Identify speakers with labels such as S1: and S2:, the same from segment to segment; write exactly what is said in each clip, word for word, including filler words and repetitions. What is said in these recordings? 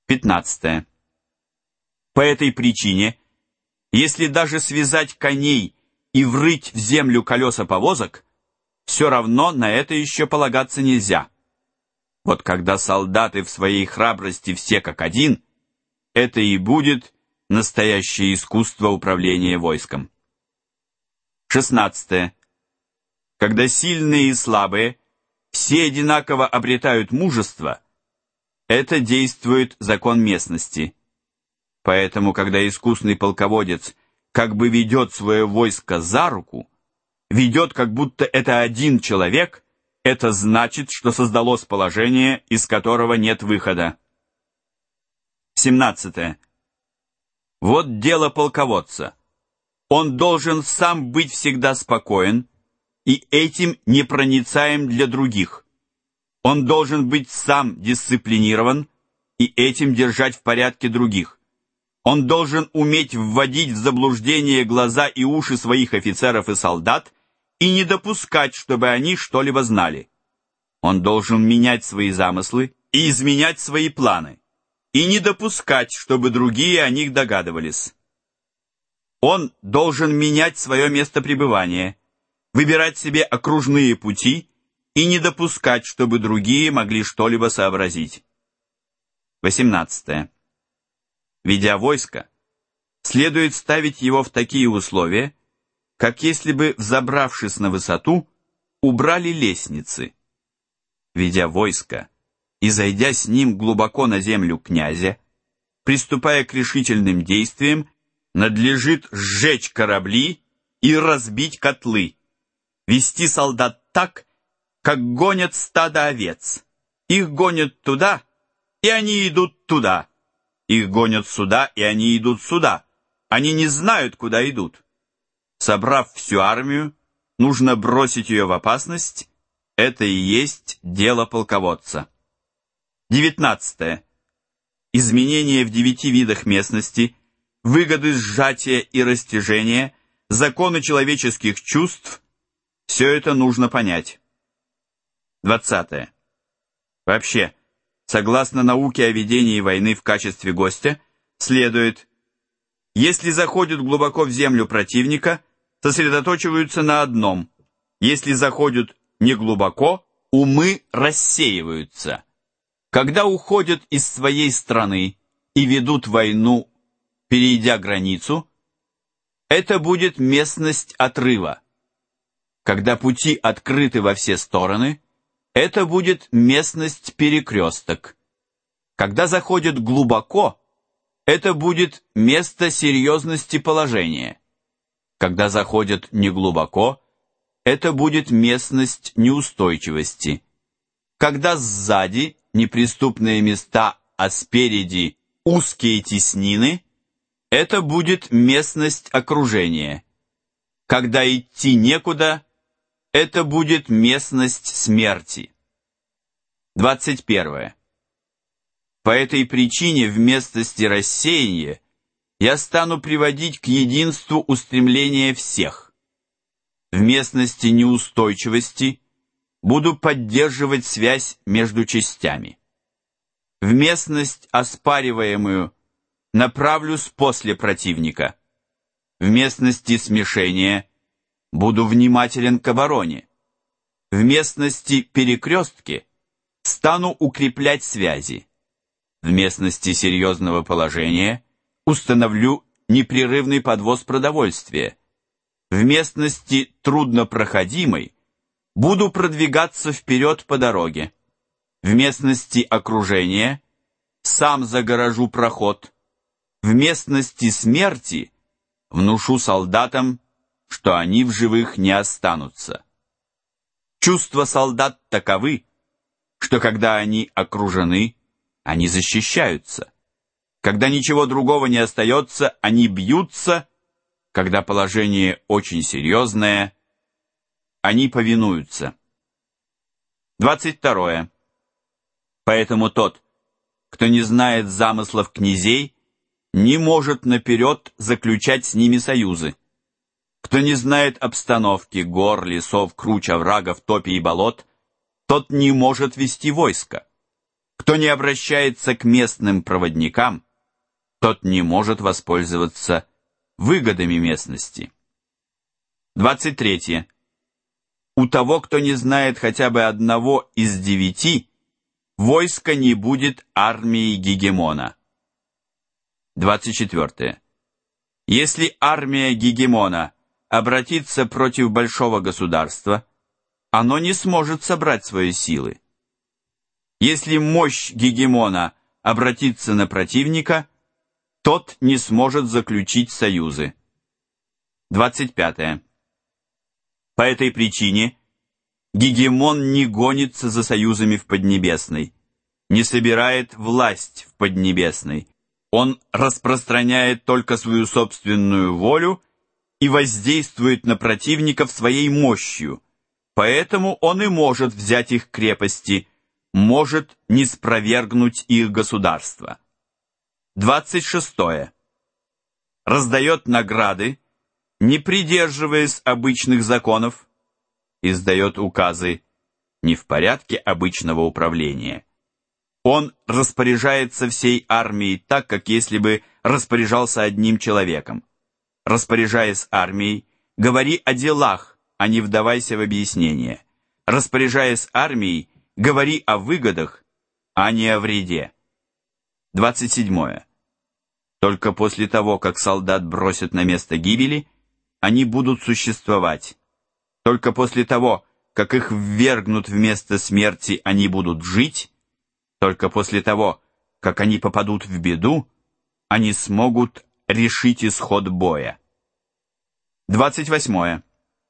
S1: пятнадцатое. По этой причине, если даже связать коней и врыть в землю колеса повозок, все равно на это еще полагаться нельзя. Вот когда солдаты в своей храбрости все как один, это и будет настоящее искусство управления войском. шестнадцатое. Когда сильные и слабые все одинаково обретают мужество, это действует закон местности. Поэтому, когда искусный полководец как бы ведет свое войско за руку, ведет, как будто это один человек, это значит, что создалось положение, из которого нет выхода. семнадцатое. Вот дело полководца. Он должен сам быть всегда спокоен и этим непроницаем для других. Он должен быть сам дисциплинирован и этим держать в порядке других. Он должен уметь вводить в заблуждение глаза и уши своих офицеров и солдат и не допускать, чтобы они что-либо знали. Он должен менять свои замыслы и изменять свои планы, и не допускать, чтобы другие о них догадывались. Он должен менять свое место пребывания, выбирать себе окружные пути и не допускать, чтобы другие могли что-либо сообразить. восемнадцатое. Ведя войско, следует ставить его в такие условия, как если бы, взобравшись на высоту, убрали лестницы. Ведя войско и зайдя с ним глубоко на землю князя, приступая к решительным действиям, надлежит сжечь корабли и разбить котлы, вести солдат так, как гонят стадо овец. Их гонят туда, и они идут туда. Их гонят сюда, и они идут сюда. Они не знают, куда идут. Собрав всю армию, нужно бросить ее в опасность. Это и есть дело полководца. девятнадцатое. Изменения в девяти видах местности, выгоды сжатия и растяжения, законы человеческих чувств – все это нужно понять. двадцатое. Вообще, согласно науке о ведении войны в качестве гостя, следует, если заходят глубоко в землю противника, сосредоточиваются на одном, если заходят неглубоко, умы рассеиваются. Когда уходят из своей страны и ведут войну, перейдя границу, это будет местность отрыва. Когда пути открыты во все стороны, это будет местность перекресток. Когда заходят глубоко, это будет место серьезности положения. Когда заходят неглубоко, это будет местность неустойчивости. Когда сзади неприступные места, а спереди узкие теснины, это будет местность окружения. Когда идти некуда, это будет местность смерти. двадцать первое. По этой причине в местности рассеяния я стану приводить к единству устремления всех. В местности неустойчивости буду поддерживать связь между частями. В местность, оспариваемую, направлюсь после противника. В местности смешения буду внимателен к обороне. В местности перекрестки стану укреплять связи. В местности серьезного положения установлю непрерывный подвоз продовольствия. В местности труднопроходимой буду продвигаться вперед по дороге. В местности окружения сам загорожу проход. В местности смерти внушу солдатам, что они в живых не останутся. Чувства солдат таковы, что когда они окружены, они защищаются. Когда ничего другого не остается, они бьются. Когда положение очень серьезное, они повинуются. двадцать второе. Поэтому тот, кто не знает замыслов князей, не может наперед заключать с ними союзы. Кто не знает обстановки гор, лесов, круч, оврагов, топий и болот, тот не может вести войско. Кто не обращается к местным проводникам, тот не может воспользоваться выгодами местности. двадцать третье. У того, кто не знает хотя бы одного из девяти, войска не будет армии Гегемона. двадцать четвертое. Если армия Гегемона обратится против большого государства, оно не сможет собрать свои силы. Если мощь Гегемона обратится на противника, тот не сможет заключить союзы. двадцать пятое. По этой причине Гегемон не гонится за союзами в Поднебесной, не собирает власть в Поднебесной. Он распространяет только свою собственную волю и воздействует на противников своей мощью, поэтому он и может взять их крепости, может ниспровергнуть их государство. двадцать шестое. Раздает награды, не придерживаясь обычных законов, издает указы не в порядке обычного управления. Он распоряжается всей армией так, как если бы распоряжался одним человеком. Распоряжаясь армией, говори о делах, а не вдавайся в объяснения. Распоряжаясь армией, говори о выгодах, а не о вреде. двадцать седьмое. Только после того, как солдат бросят на место гибели, они будут существовать. Только после того, как их ввергнут в место смерти, они будут жить. Только после того, как они попадут в беду, они смогут решить исход боя. двадцать восьмое.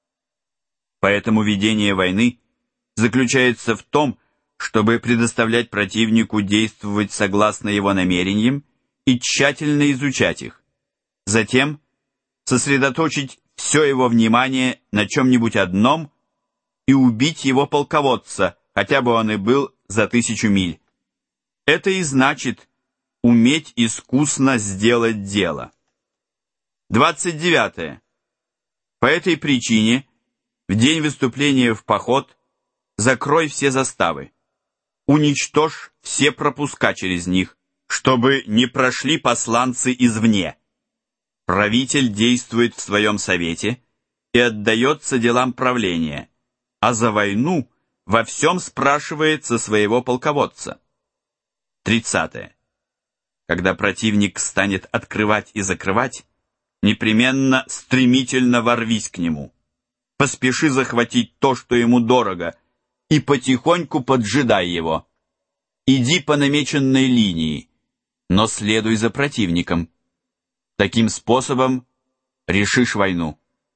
S1: Поэтому ведение войны заключается в том, чтобы предоставлять противнику действовать согласно его намерениям и тщательно изучать их. Затем сосредоточить все его внимание на чем-нибудь одном и убить его полководца, хотя бы он и был за тысячу миль. Это и значит уметь искусно сделать дело. двадцать девятое. По этой причине в день выступления в поход закрой все заставы, уничтожь все пропуска через них, чтобы не прошли посланцы извне. Правитель действует в своем совете и отдается делам правления, а за войну во всем спрашивает со своего полководца. тридцатое. Когда противник станет открывать и закрывать, непременно стремительно ворвись к нему. Поспеши захватить то, что ему дорого, и потихоньку поджидай его. Иди по намеченной линии, но следуй за противником. Таким способом решишь войну.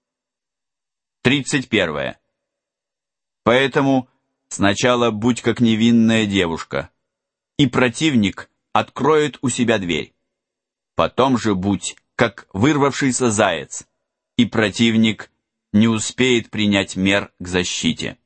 S1: тридцать первое. Поэтому сначала будь как невинная девушка, и противник откроет у себя дверь. Потом же будь как вырвавшийся заяц, и противник не успеет принять мер к защите.